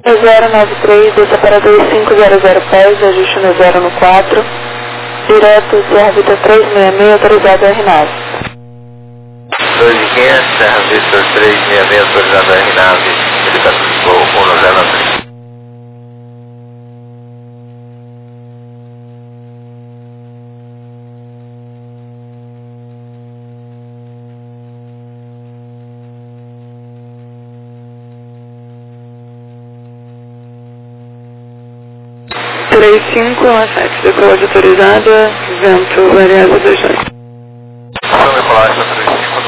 093, desça para 2500 pés, ajuste no 0 no 4, direto Serra Vitor 366, autorizado R9. 2500, Serra Vitor 366, autorizado R9, ele voo 103. Três cinco a 7, decolagem autorizada, vento variável 22. Então, decolagem 35.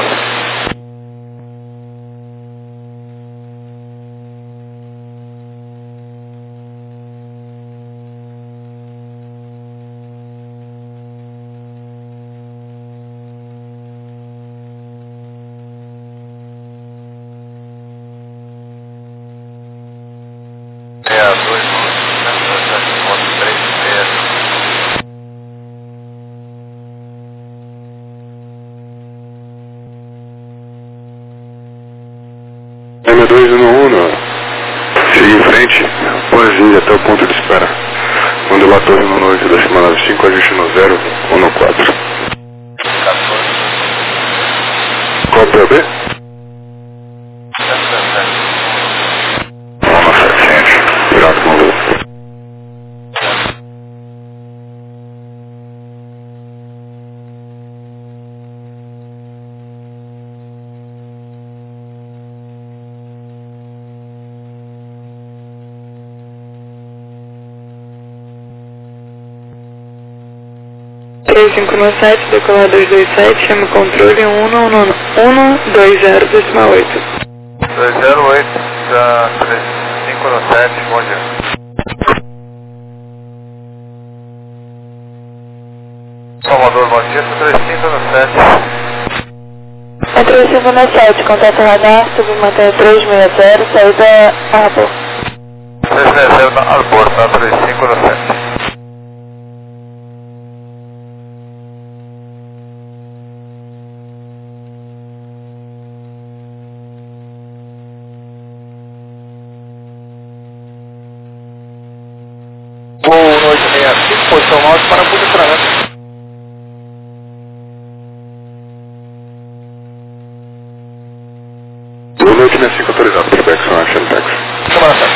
M211, siga em frente, pode ir até o ponto de espera. Ondulatório no noite da semana 5, ajuste no 0, 1 no 4. Qual é o B? 1 no 700, virado com o voo. Três cinco no 7, decolar 227, chama o controle 120 decimal 8. 208, já 35 no 7, bom dia. Salvador, bom dia, 35 no 7. É 35 no 7, contato radar, submanter 360, saída Arbor. 360 na Arbor, tá, 35 no 7. Voo no 865, posição norte para posicionamento. Boa noite, 65 autorizado, playback, são action taxi. Semana 7.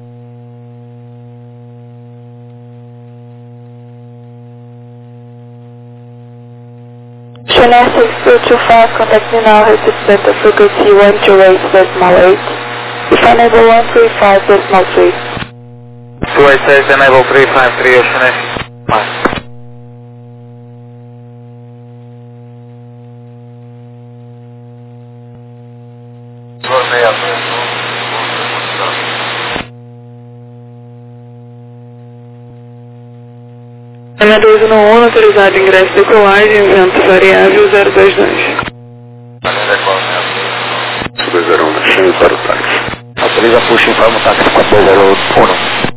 Chanel 6225, contact me now, receive center frequency 128.8. If enable 135.3. 286, enable 353, Ocean X. M211, autorizado ingresso decolagem, vento variável 022. 201, chame para o táxi. Autoriza push, informa o táxi 4201.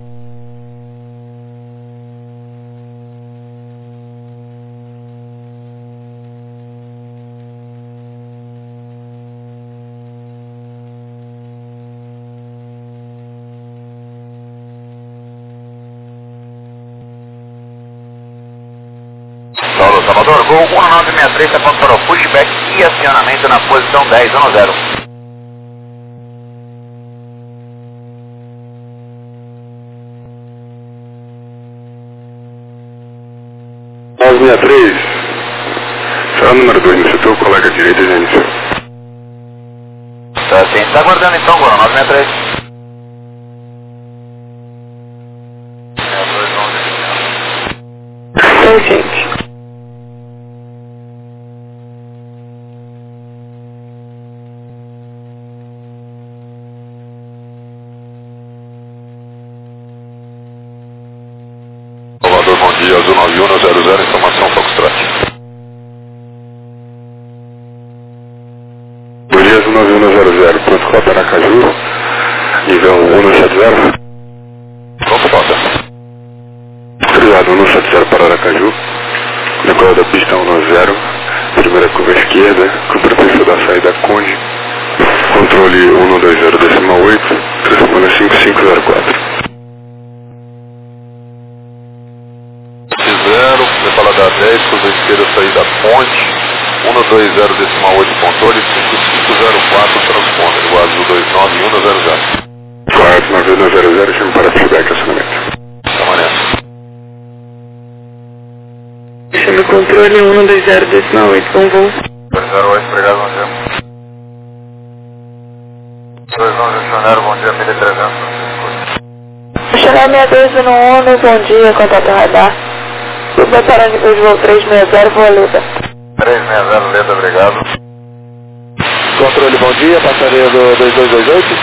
Salvador, voo 1963, aponta para o pushback e acionamento na posição 10, 10. 963, será o número 2 no setor, colega direita já iniciou. Tá sim, tá aguardando então, Goro, 963. Sim, gente. Salvador, bom dia, Azul 9100, informação Foxtrot. Bom dia, Azul 9100, pronto com a Aracaju, nível 170. Pronto, falta. Obrigado, 170 para Aracaju, decola da pista 10, primeira curva esquerda, cumprimento da saída Conde, Controle 120,8, telefone 5504. 0, você fala da 10, curva esquerda, saída ponte, 120,8, controle 5504, transponder, o azul 29100. Correto, 9100, chame para feedback, acionamento. Tá maneiro. Chame controle 120,8, bom voo. 208, obrigado, bom dia. 211, acionário, bom dia, 1300. Chegar 6211, bom dia, contato radar. Suba para nível de voo 360, voo Leda. 360, Leda, obrigado. Controle, bom dia, passaria do 2228.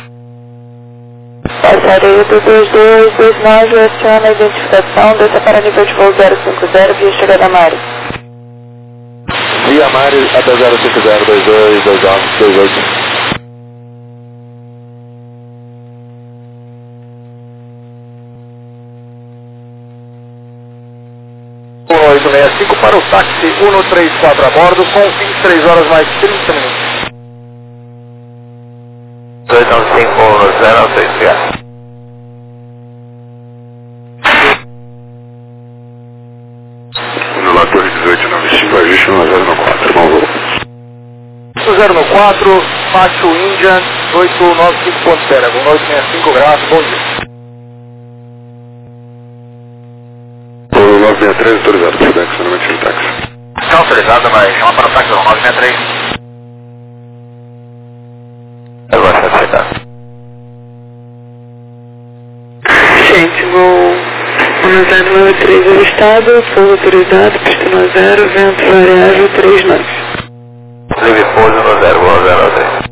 Passaria do 2229, aciona a identificação, desça para nível de voo 050, via chegada Mari. Via Mari até 050, 2229, 28. 865 para o táxi 134 a bordo com 23 horas mais 30 minutos. 29510, No Torre 1895, ajuste 1004, bom voo. 094, Pátio Indian 895.0, 1865 graus, bom dia. 963, autorizado, feedback, acionamento de táxi. não autorizada, mas chama para o táxi 963. Eu vou aceitar. Gente, voo 1093 avistado, fogo autorizado, pista no 0, vento variável 3 nós. Livre pouso no 0,03.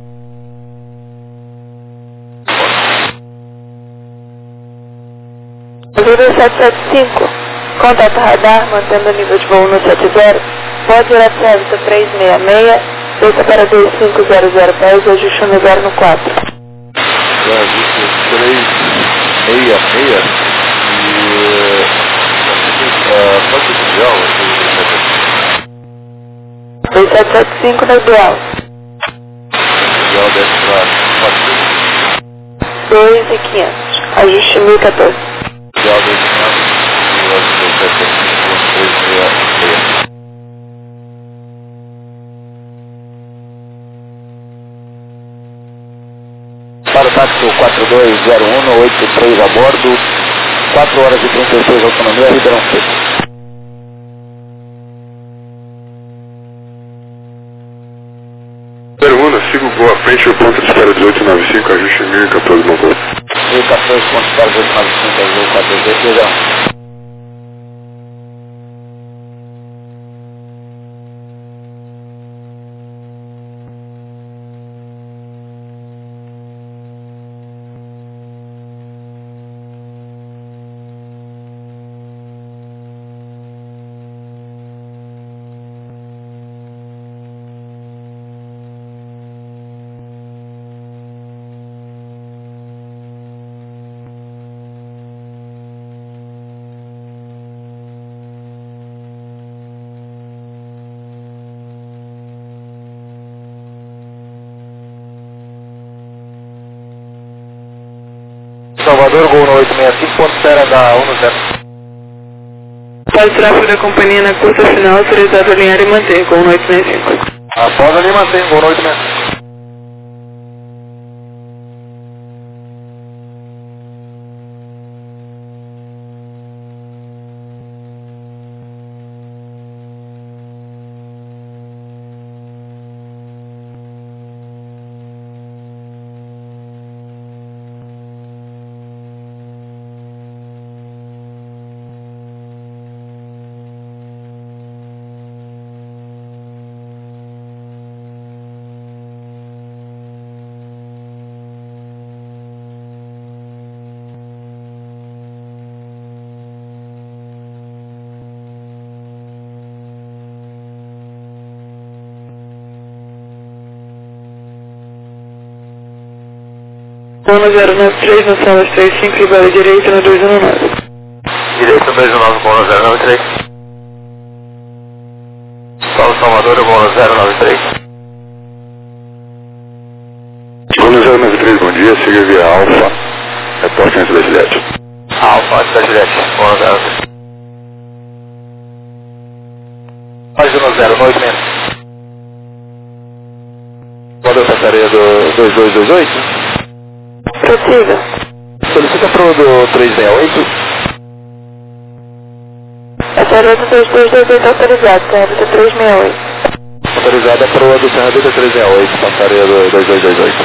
Azul 775, contato radar, mantendo o nível de voo no 70, pode direto serviço 366, desça para 2500 pés, ajuste no 0 no 4. Ajuste 366 e... quanto de ideal? 2775 no ideal. Ideal desce para 2.500, ajuste 1014. ideal desce para 366. Para o táxi 420183 a bordo, 4 horas e 36 autonomia, Ribeirão Preto. Siga o voo à frente, o ponto de espera 1895, ajuste 1014, bom voo. 1014, ponto de espera 1895, azul 428, Ribeirão. Salvador, Gol no 865, ponto espera da 10. Pode tráfego da companhia na curta final, autorizado a alinhar e manter, com 865. Após ali mantém, Gol no 865. Bono 093 na sala 35 e para a direita no 219. Direito 219, Bono 093. Paulo Salvador, Bono 093. dia, siga via Alfa, reporte antes da Juliette. Alfa, antes da Juliette. Bom, mais 10, 9 Qual é a passaria do 2228? Possível. Solicita pro do 368. Essa é a do 2228 autorizada, tem a do 368. Autorizada pro do Serra do 368, passaria do 2228.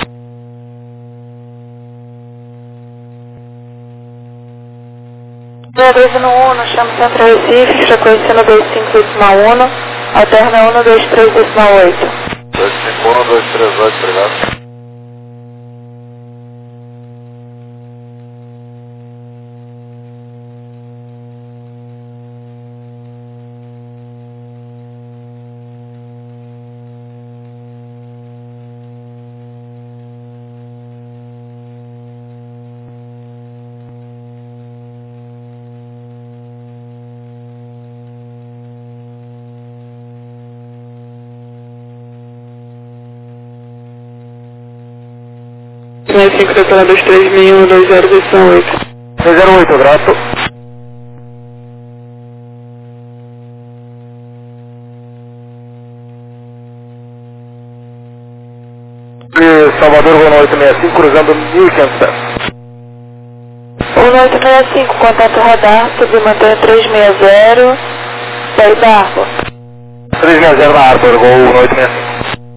Aviso no 1, chama Centro Recife, frequência no 25,1, alterna 123,8. 251, 238, obrigado. Mais 5 detalhe 23001 2028. 308, grato. E Salvador, Gol 865, cruzando 1500 pés. 1865, contato radar, submontanha 360, saída da Arbor. 360 na Arbor, Gol 865.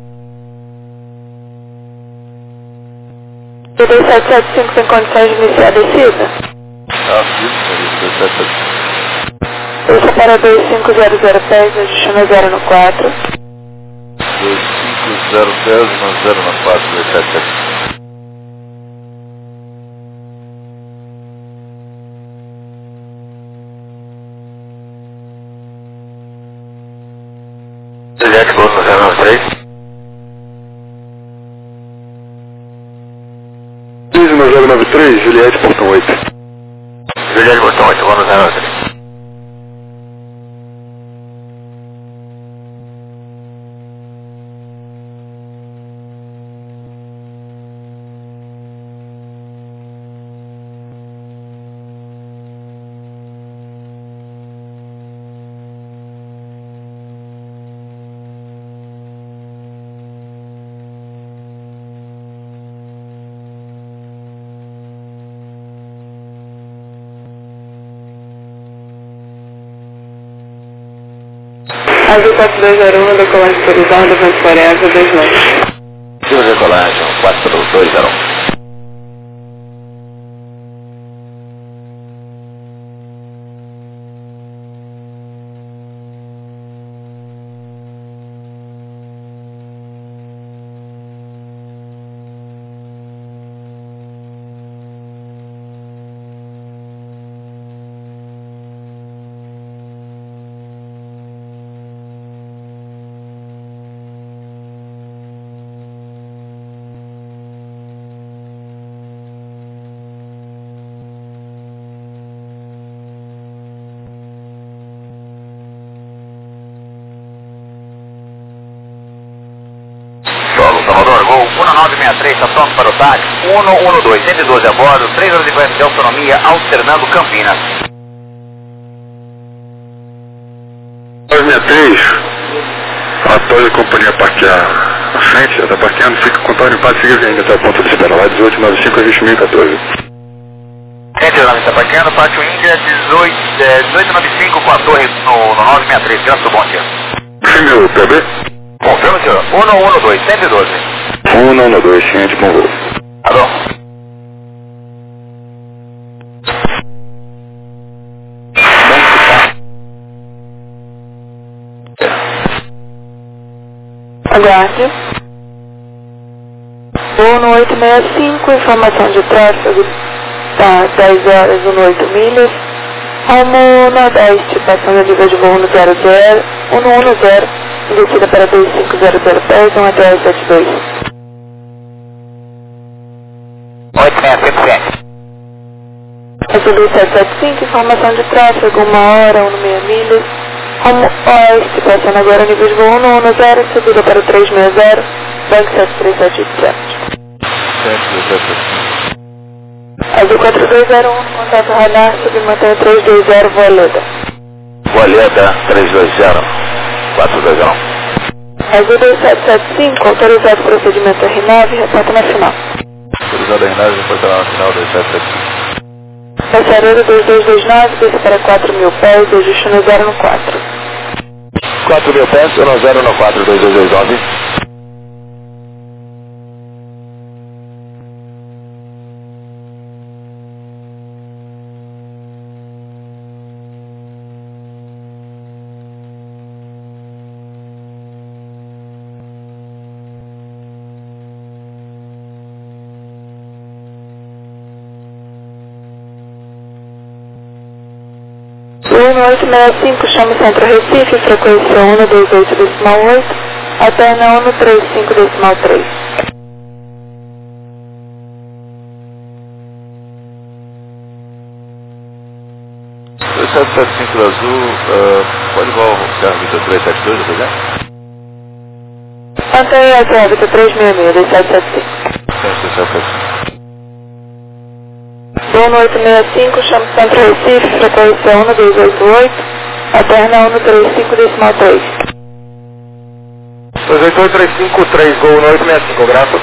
O 2775 tem condições de iniciar a descida? Deixa para 2500 pés, ajustando 0 no 4. 25010 no 0 no 4, 277. Juliette, Gol no 093. 19093, Juliette, portão 8. Juliette, portão 8, Gol no 093. Azul 4201, decolagem autorizada, vento Floresta, 29. Decolagem 4201. Salvador, Gol 1963, está pronto para o táxi, 112, 112 a bordo, 3 horas e 40 de autonomia, alternando Campinas. 963, após a companhia parquear na frente, já está parqueando, fica com o contorno em paz, siga vindo até o ponto de espera, lá 1895 a 20014. 119 está parqueando, pátio Índia, 1895 com a torre no 963, graças ao bom dia. Confirme o PB? Confirma, senhor. 112, 112. 112, ciente com voo. Alô? Aguarde. Voo no 865, informação de tráfego, tá 10 horas e 8 milhas. Rumo Nordeste, passando a nível de voo no 110, descida para 2500 pés, 1ATR72. 8677. Azul 775, informação de tráfego, 1 hora, 1,6 milhas. Rumo Oeste, passando agora a nível de voo 110, subida para 360, banco 73787. Azul 4201, contato radar, submantenha 320, Voleda. Voleda 320, 420. Azul 2775, autorizado procedimento R9, reporta na final. Autorizado R9, reporta na final 2775. Passareiro 2229, desce para 4.000 pés, ajuste no 0 no 4. 4.000 pés, no 0 no 4, 2229. Sul 1865, chama o Centro Recife, frequência 128,8, alterna 135,3. 775 do Azul, pode voar o carro Vitor 372, tá ligado? Mantenha a órbita 366, 2775. 775. Sul 1865, chama o Centro Recife, frequência 1288, alterna 135,3. 288-353, Gol 1865, graças.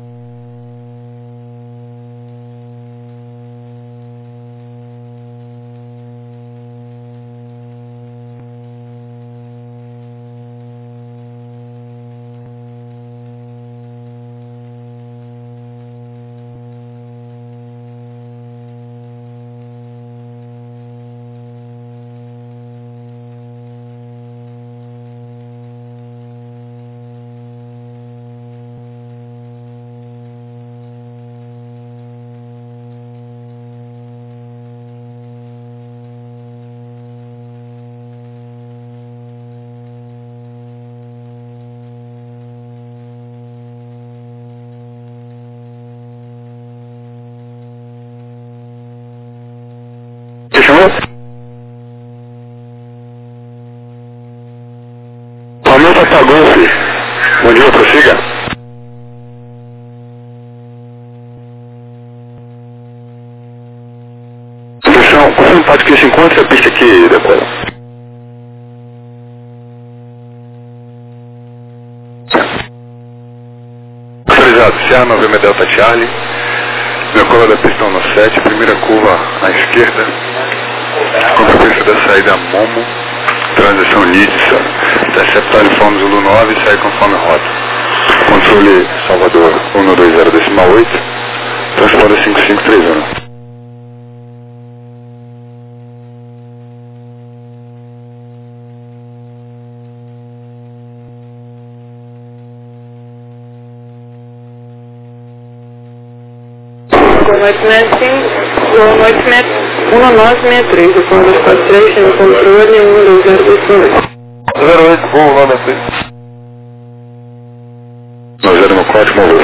Você chamou? Romeu Patagolfe. Bom dia, prossiga. Atenção, qual é o impacto que se encontra a pista aqui, depois? Autorizado, Sierra 9 Delta Charlie. Decola da pistão no 7, primeira curva à esquerda, consequência da saída Momo, transição Nidsa, interceptar Alifone Zulu 9 e sair conforme rota. Controle Salvador 120,8, transponder 5531. Gol 865, Gol 1963, o Conde 43, tem o controle 120,8. 08, Gol 93. 90 no 4, moveu.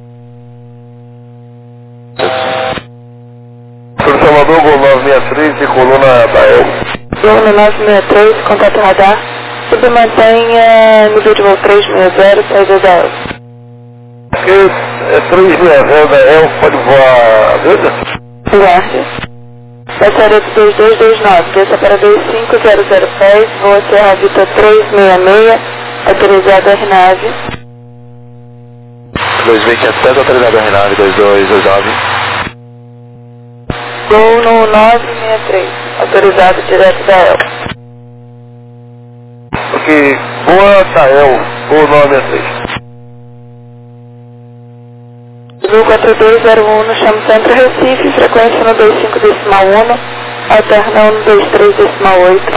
Sr. Salvador, Gol 963 e coluna da El. Gol 963, contato radar, submantenha nível de voo 360, saída da El. Porque é 360 da El, pode voar, beleza? Guarde. Passareiro 2229, desça para 2500 pés, voa Serra Vitor 366, autorizado R9. 2500, autorizado R9, 2229. Gol no 963, autorizado direto da El. Porque boa da El, Gol 963. Azul 4201, no chama Centro Recife, frequência no 25,1, alterna 123,8.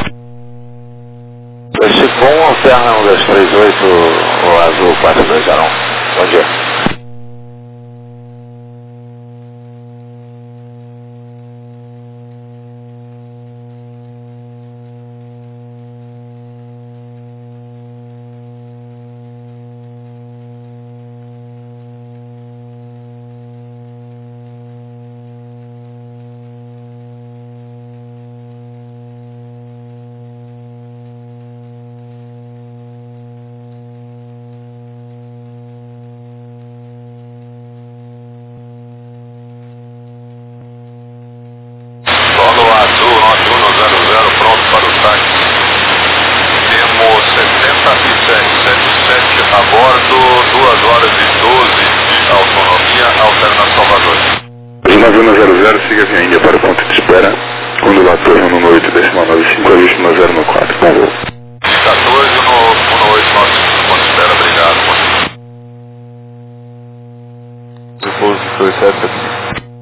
Esse bom alterna 1238, o Azul 4201. Bom dia. A bordo, 2 horas e 12 de autonomia, alterna Salvador. 9100, siga via Índia para o ponto de espera. Ondulator 118,95, aviste 1094, bom voo. 14 no 1895, ponto de espera, obrigado. Repouso 2775.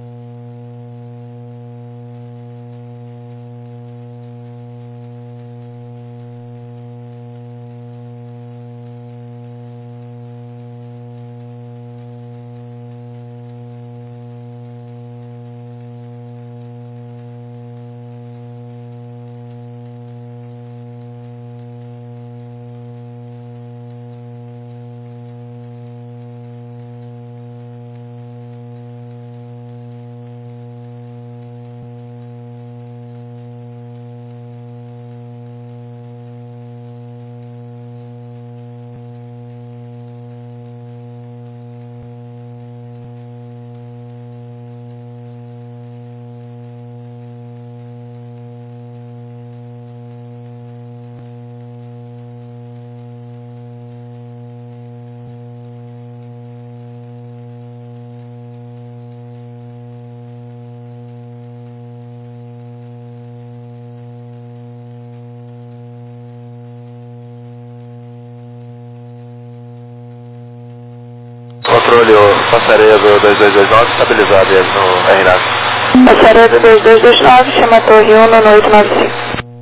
Controle, passareia do 2229, estabilizado no RNAV. Passareia do 2229, chama a torre 11895.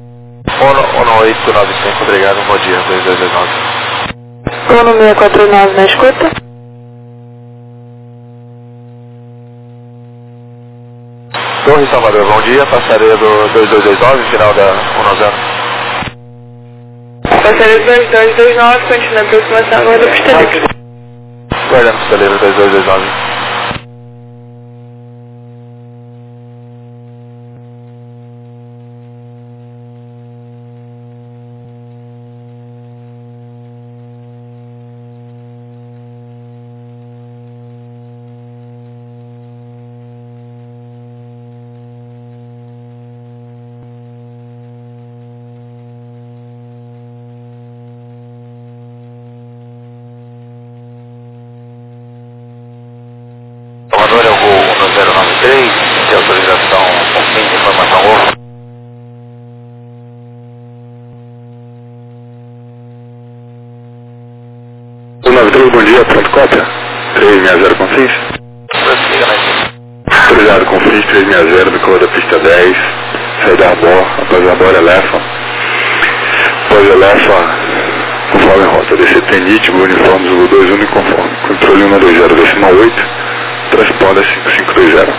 11895, obrigado, bom dia, 2229. 1649 na escuta. Torre Salvador, bom dia, passareia do 2229, final da 10. Passareia do 2229, continua a aproximação agora do Pistolírio. Guardando Pistolírio 2229. Salvador é o voo 1093, de autorização com fim de informação off. Bom dia, pronto, cópia. 360 com FIS. Prossiga, né? Autorizado com FIS 360, decola da pista 10. Saída a bor, após a bor, elefa. Após elefa, conforme rota. DCT nítido, uniforme, Zulu 21 conforme. Controle 120,8. Transponder 5520.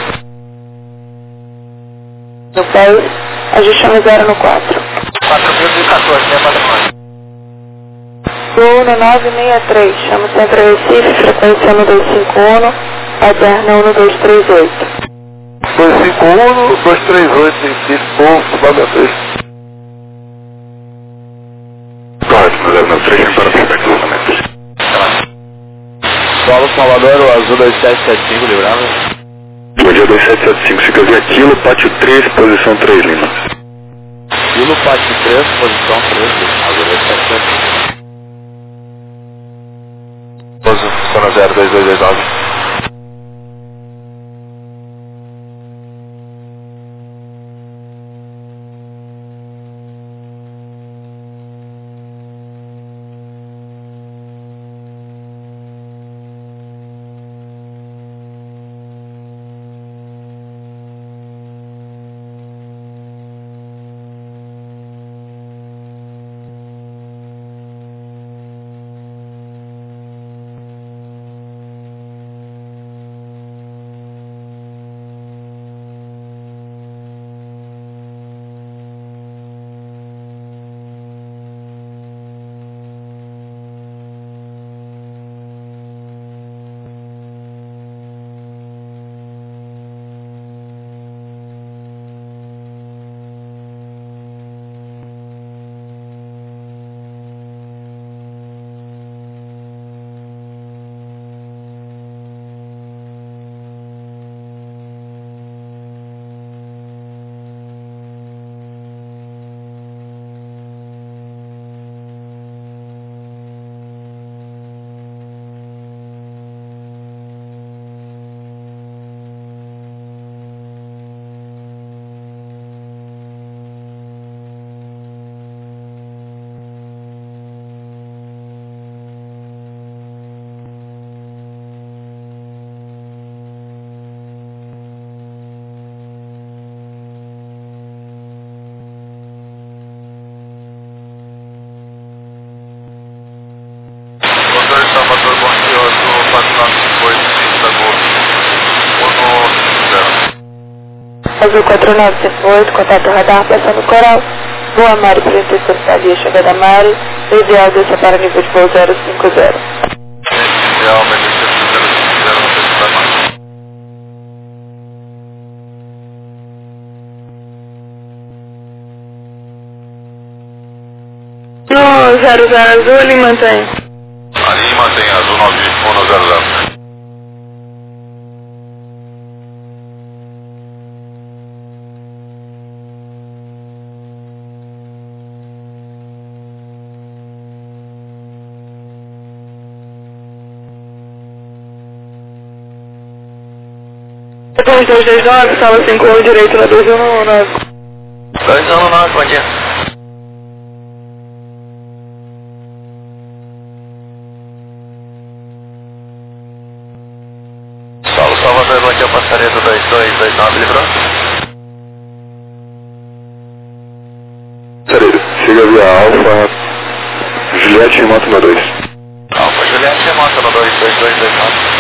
No país, ajustando 0 no 4. 4014, né, patrimônio? Voo no 963, chama Centro Recife, frequência 1251, alterna 1238. 251, 238, Recife, Povo, Salvador. Correto, 993, para perfeito lançamento. Solo Salvador, o azul 2775, livrado. Bom dia, 2775, fica via Quilo, pátio 3, posição 3, Lima. Quilo, pátio 3, posição 3, azul 2775. Zona 02229. Azul 4958, contato radar, passando Coral. Boa Mari, 36 estadia, chegada Mari. Ideal desça para nível de voo 050. Ideal, BNC 050, não sei se está mais. No 00 Azul, ele mantém. Ali mantém Azul 9100. Depois 229, sala 5 direito na 219. 219, bom dia. Saulo Salvador, bom dia, passaria do 2229, livrou? Passareiro, siga via Alfa, Juliette Moto no 2. Alfa Juliette, remota no 22229.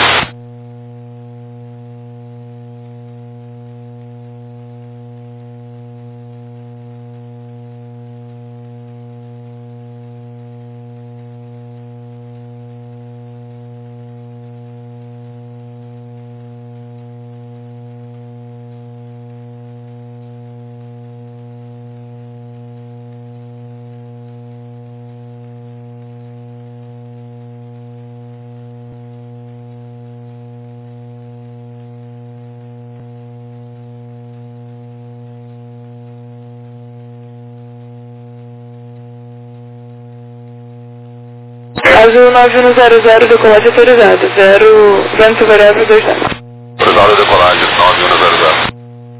Azul 9100, decolagem autorizado. Vento variável 2 tempo. Autorizado decolagem 9100.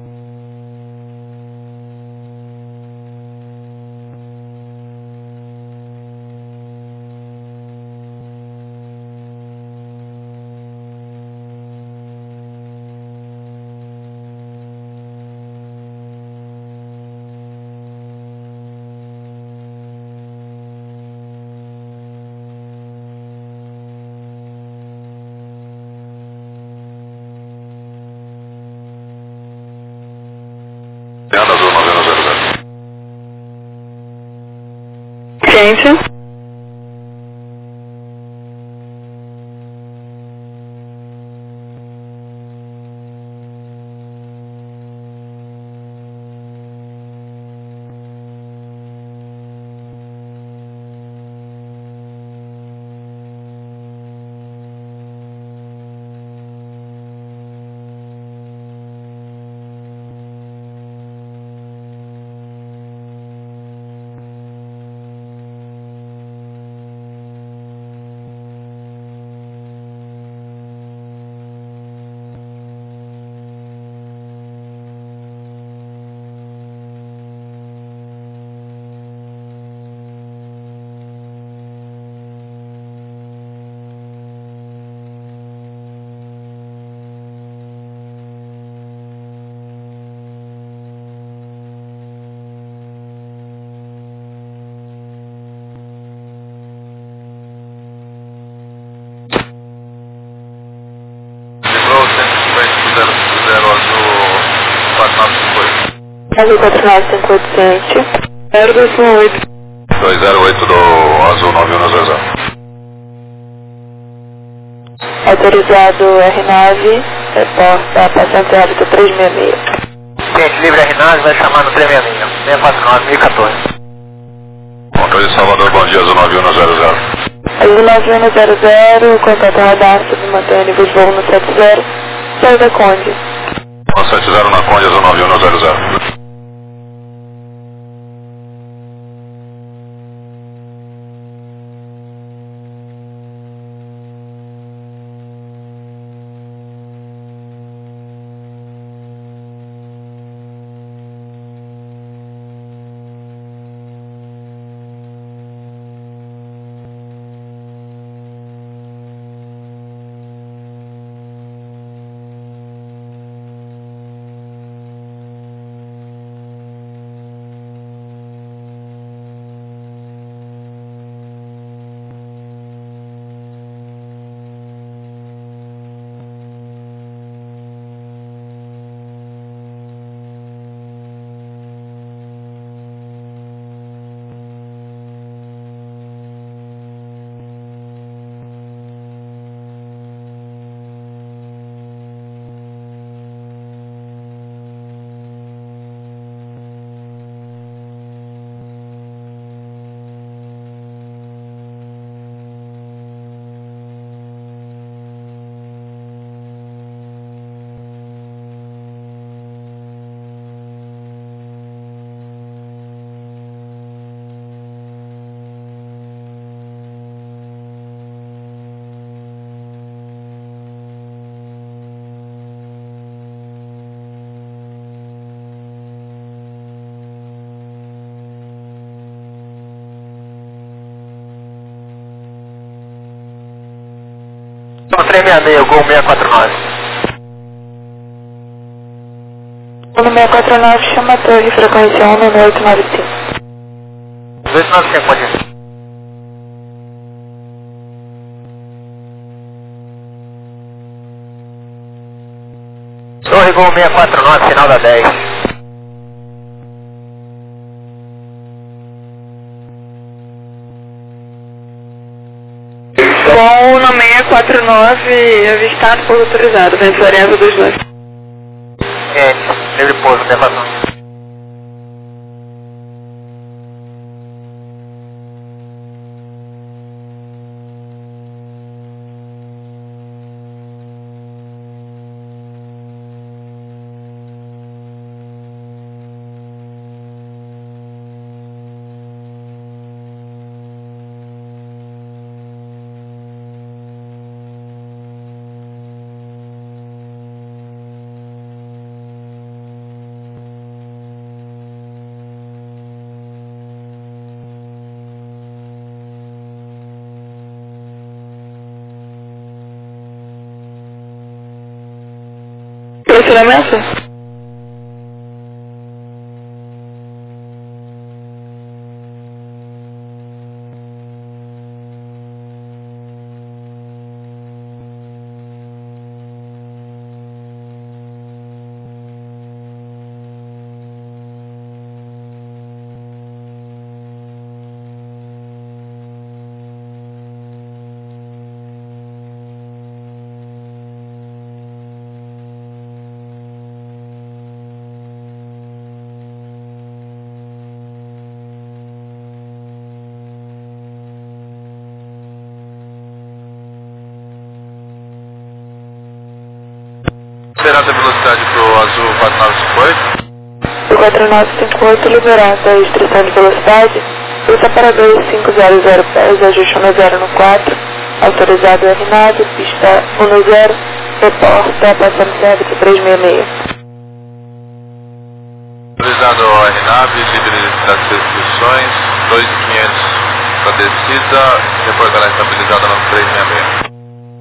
Azul 9100. Quente. Azul 4958, 0218. 208 do Azul 9100. Autorizado R9, reporta paciente hábito 366. Gente, livre R9, vai chamar no 366. 649, 1014. Controle de Salvador, bom dia, Azul 9100. Azul 9100, contato radar, submantém nível de voo no 70, saída Conde. 170 na Conde, Azul 9100. 366, Gol 649. 1649, chama a torre, frequência 11895. 295, pode ir. Torre Gol 649, final da 10. Bom, no 649, avistado por autorizado, vem Florença 29. Livre pouso, elevação. Procedimento? Esperando a velocidade pro azul 4958. O 4958 liberado a restrição de velocidade. O separador 500 pés, ajuste 10 no 4. Autorizado RNAV, pista 10, reporta, passando débito 366. Autorizado ao RNAV, livre das restrições, 2500 para descida, reportará estabilizada no 366.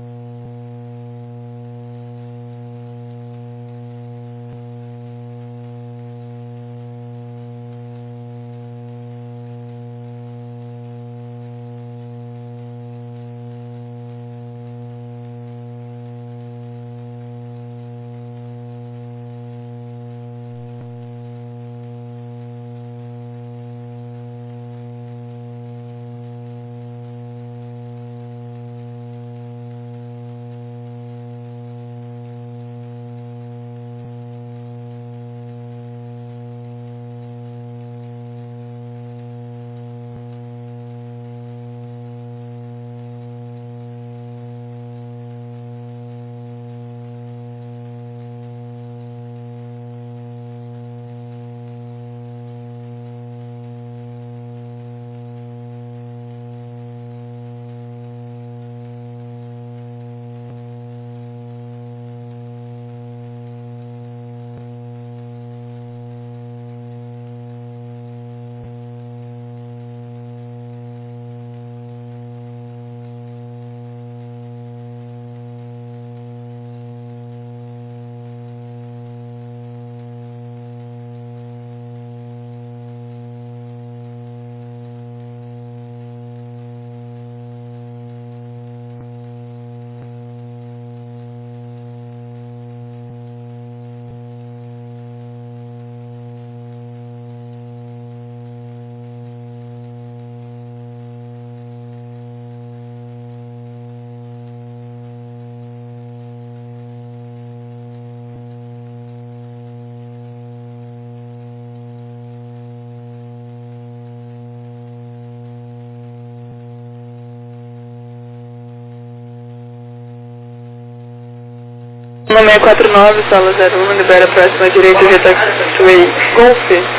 No 649, sala 01, libera a próxima direita, Taxiway Golf,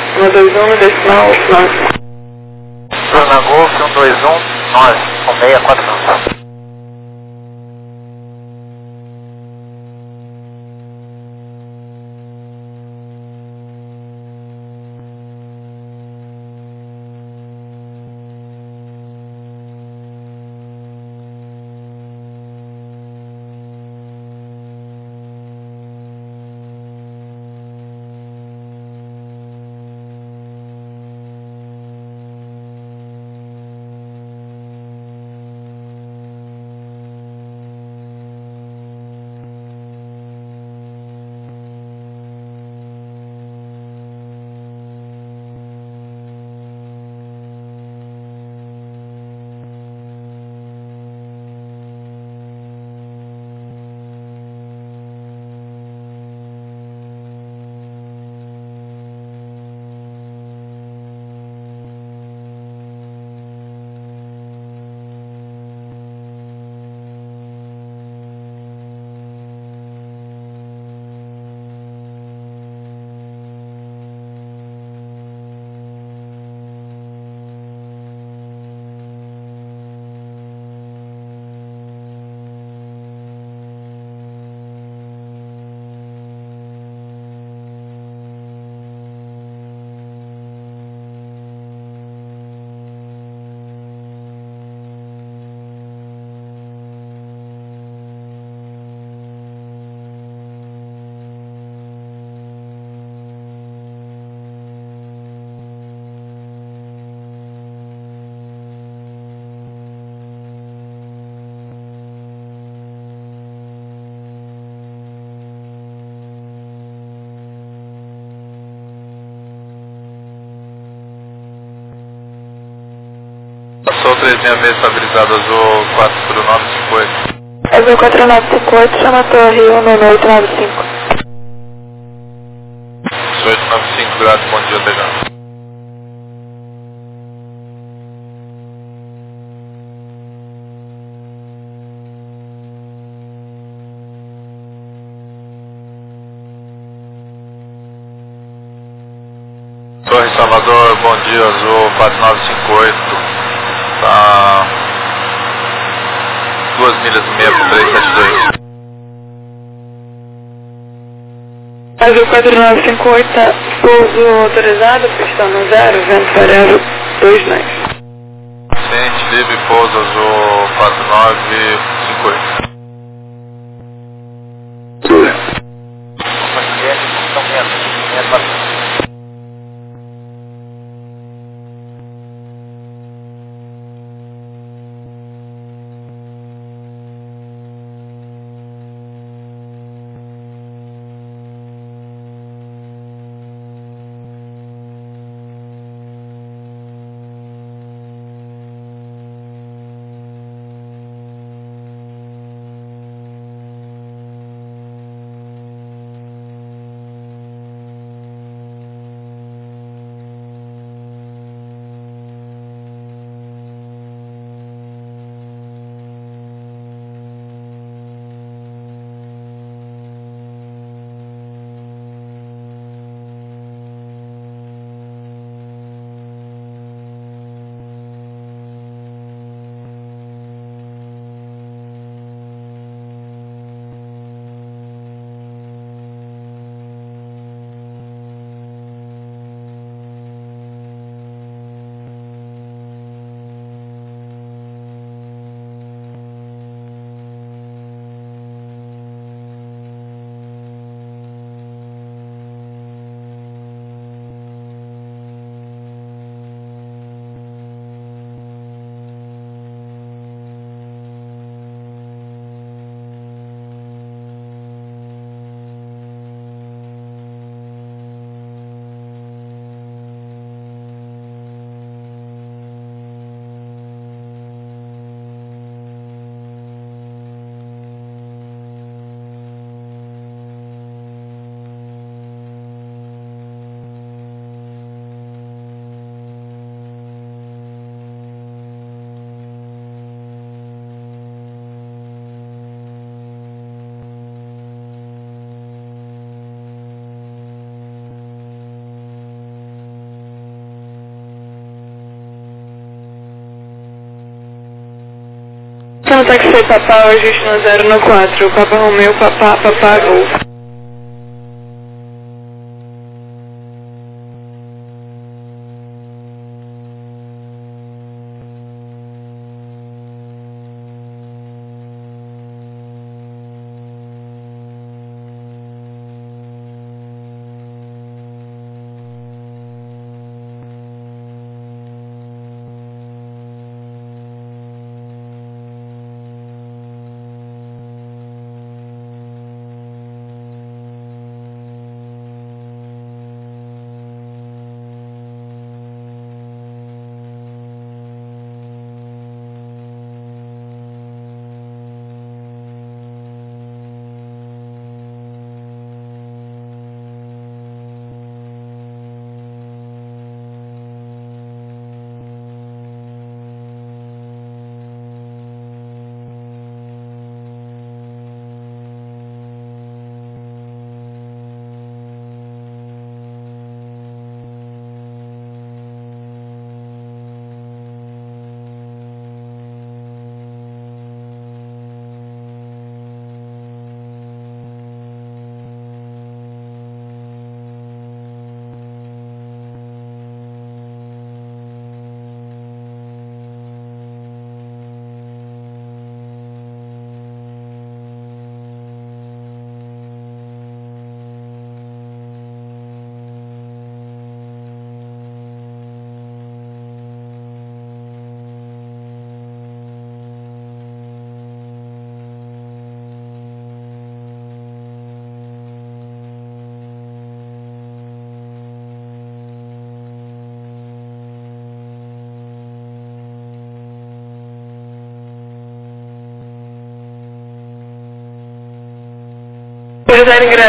121, decimal 9. Bruna Golf 121, 9, com 649. 366 estabilizado, Azul 4958. Azul 4958, chama a torre 19895. 895, graças, bom dia, até já. Torre Salvador, bom dia, Azul 4958, tá 2 milhas e meia por 372. Azul 4958, tá pouso autorizado, pistão no 0, vento variável 2 nós. Ciente, livre, pouso, Azul 4958. Então, táxi Papá, ajuste no 0 no 4, Papa Romeu, Papá, Papá, Golf.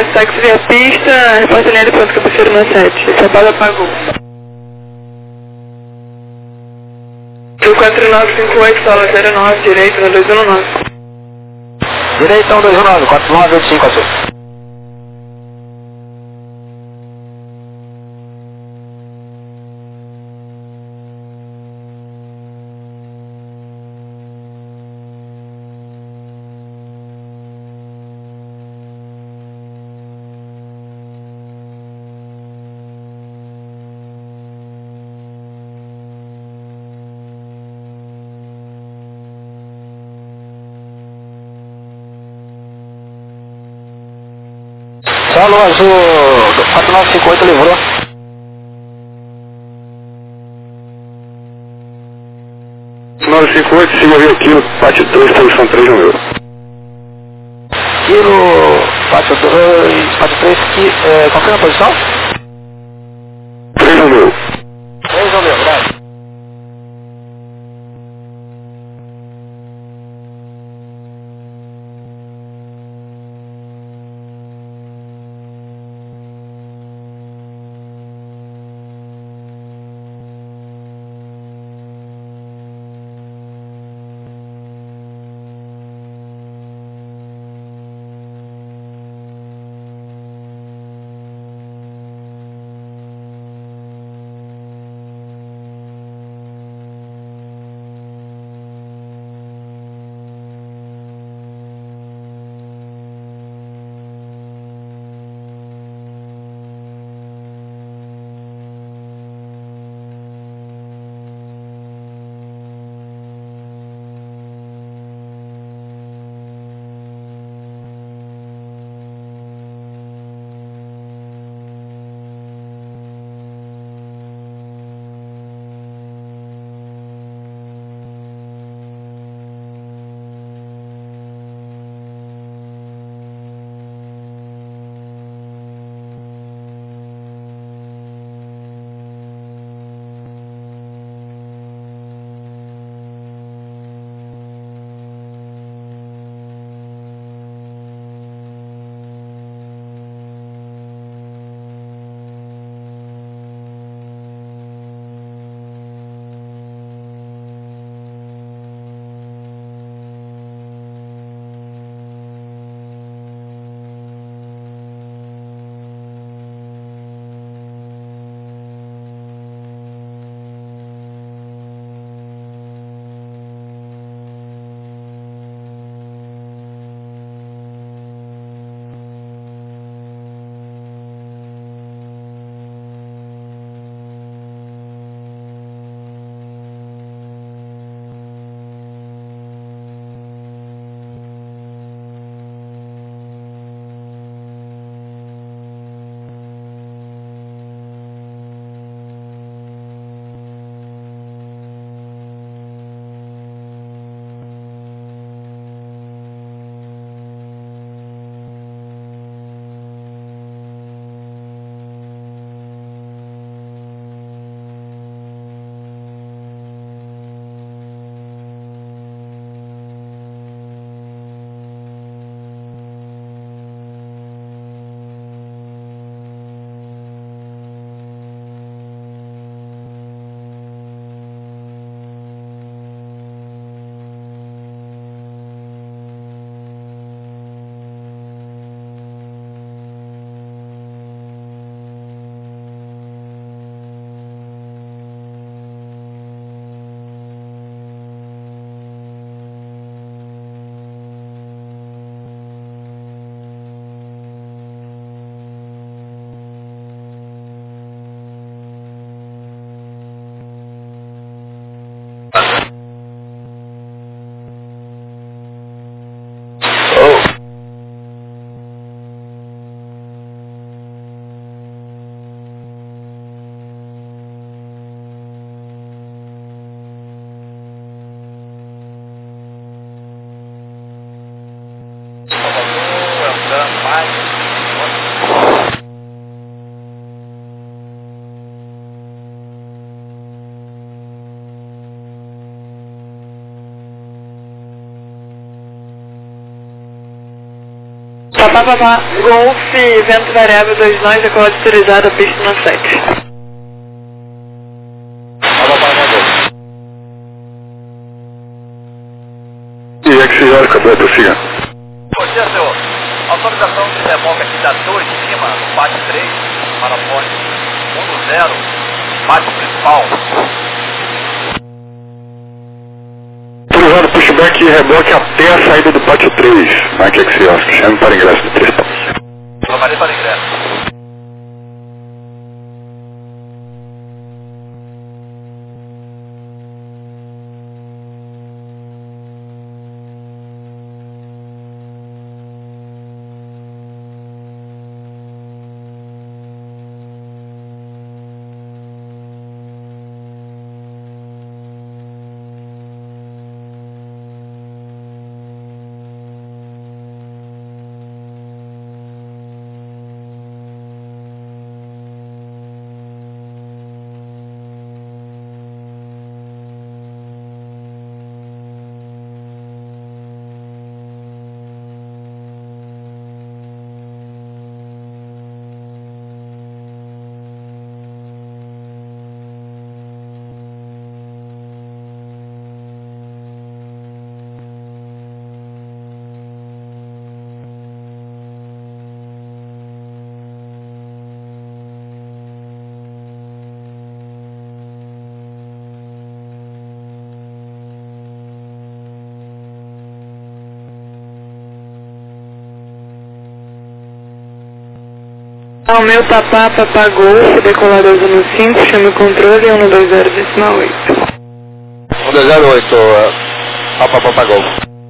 conhece táxi via pista, repórter linha de ponto, cabeceiro na 7. Esse rapaz apagou. 4958, sala 09, direito, na 219. Direitão 219, 4985 azul. Solo azul 4958 livrou. Siga via quilo, parte 2, posição 3 no meu. Quilo, parte 2, parte 3, confirma a posição? 3 no meu. 3 no meu, verdade. Papá, Golf, vento variável 2 nós, decola autorizada, pista na 7. E é que se olha, cadê a prossiga? Bom dia, senhor. Autorização de remolque aqui da Torre de Cima, no pátio 3, para ponte 1-0, pátio principal. Autorizado pushback e reboque até a saída do pátio 3. Mike X Oscar, chame para ingresso do 3 pontos. Tomarei para ingresso. Ao meu papá, Golf, decolador no 5, chame o controle 120,8. 120,8, Papá Golf.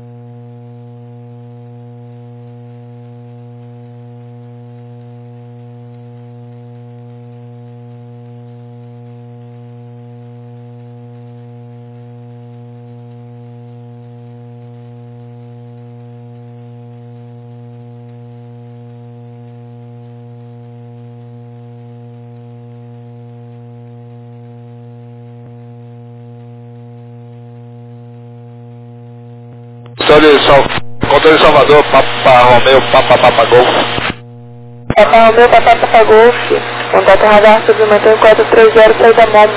Controle Salvador, Papa Romeu, Papa Golf. Papa Romeu, Papa Golf. Contato radar suplementar 430, saída Momo.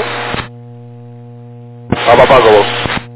Papa Golf.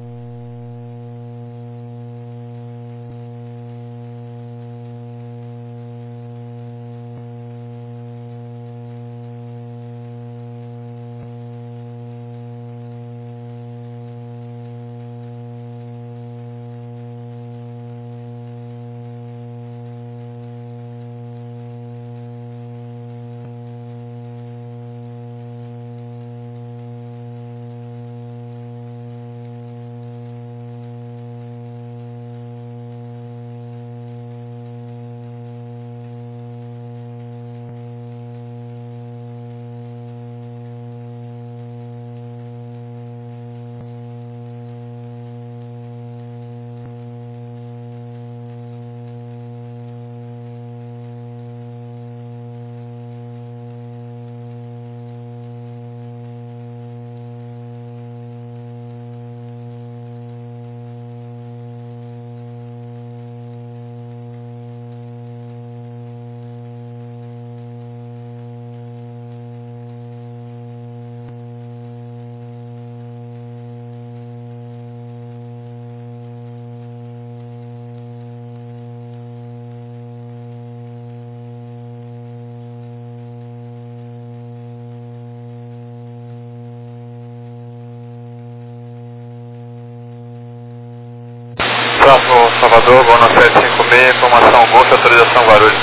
Próximo Salvador, Gol 756, informação Golf, autorização Guarulhos.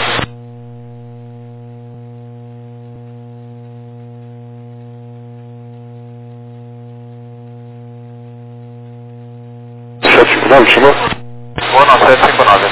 Não, chamou? Gol 759.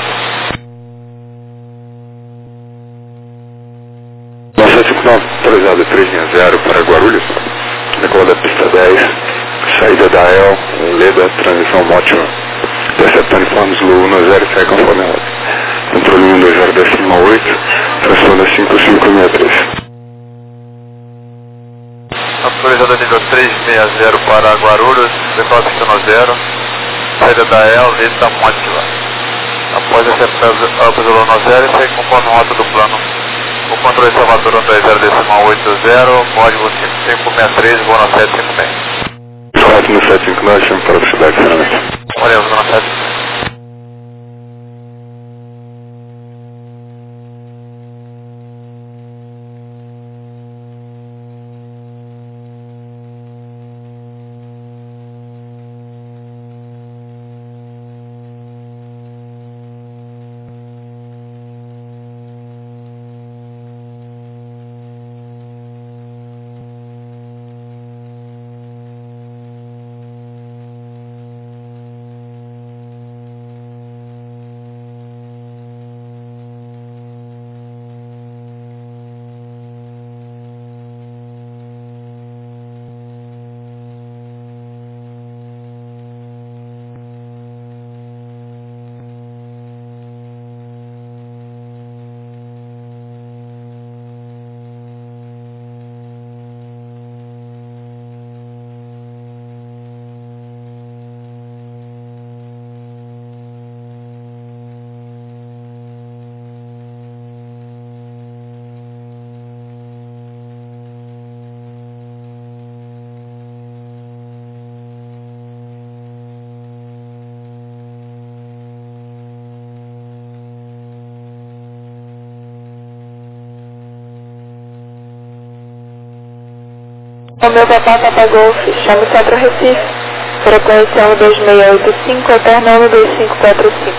959, autorizado 360 para Guarulhos. Decola da pista 10, saída da EL, Leda, transição Mótima. Interceptando informes Lu 10, sai conforme a ordem. Controle 120,8, transponder 5563. Autorizado nível 360 para Guarulhos, decola pista 0, saída da EL, Leda, Mótima. Após acertar Upsilon 0, segue conforme rota do plano. O controle Salvador 20.80, código 5563, voo na 756. Correto no 759, chamo para a velocidade, sinceramente. Valeu, zona 756. O meu papá Papa Golf, chama o Centro Recife, frequência 12685 até 92545.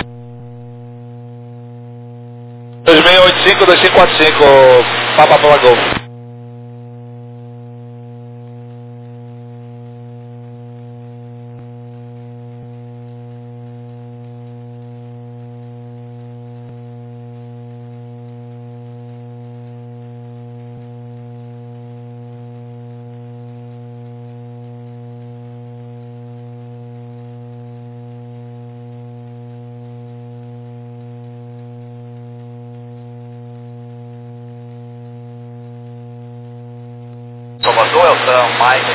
2685-2545, Papa Golf. Salvador, Elton, Mike,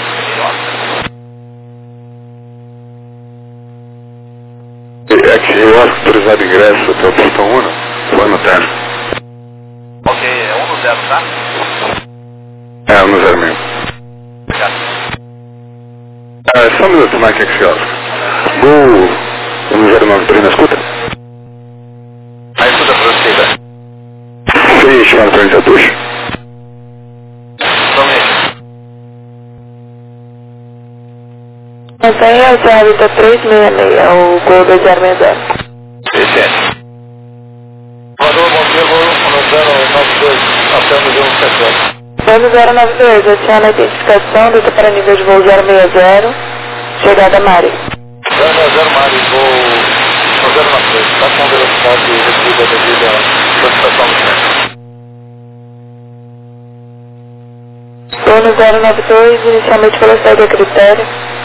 É que eu acho que autorizado ingresso até o Pistão 1, vou anotar. ok, é 1-0, tá? É, no 0 mesmo. Obrigado. Só um minuto, Mike Axios. Gol 1093 na escuta? A escuta prossiga. Sim, chamado para a tuxa. Somente. Mantenha o órbita 366, o Gol 2060. Vicente. Salvador, Monteiro, 1092, até o nível 70. 2092, adiciona a identificação do para nível de voo 060, chegada Mari. 060 Mari, vou 093, está com velocidade reduzida devido à solicitação do centro. Voo no 092, inicialmente velocidade a critério.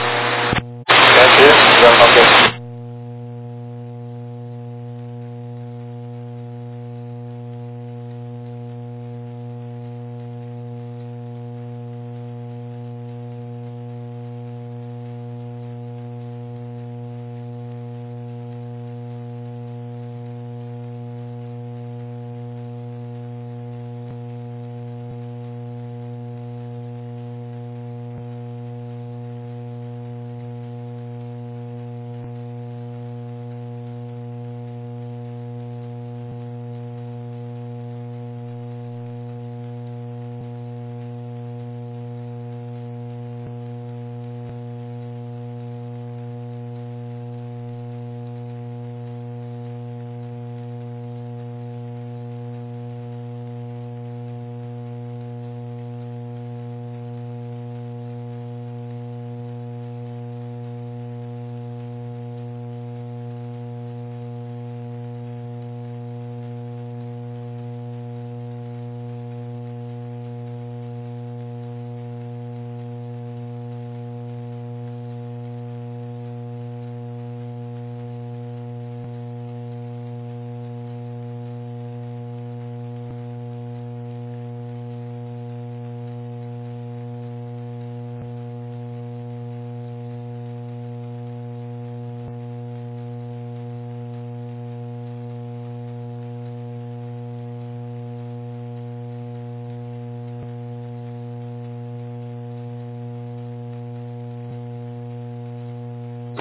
092.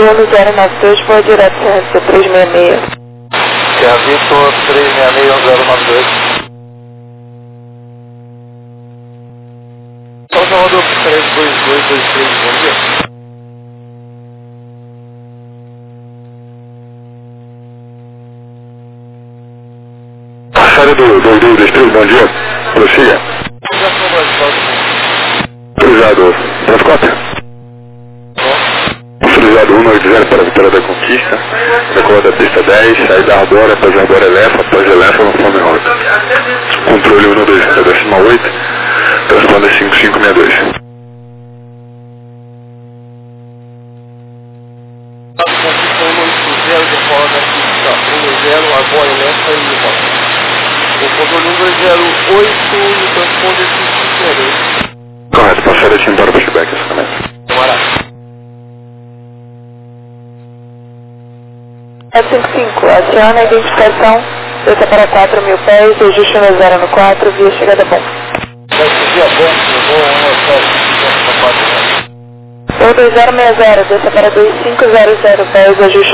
1092, foi direto CRC 366. Serra Vitor 3661092. Só Salvador 32223, bom dia. Série do 2223, bom dia. Prossiga. Autorizado Transcópio. Autorizado 180 para a Vitória da Conquista. Decola da pista 10, saída Ardora, após Ardora Elefa, após Elefa, conforme rota. Controle 120, decimal 8, transponder 5562. Decola da pista 10, Ardora Elefa e rota. O controle 1208 e o transponder 5562. Correto, passar destino para o pushback, exatamente. Camarada. 755, aciona a identificação, desça para 4.000 pés, ajuste no 0 no 4, via chegada bom. Vai subir a bom, eu vou 1 Ou 2060, desça para 2500 pés, ajuste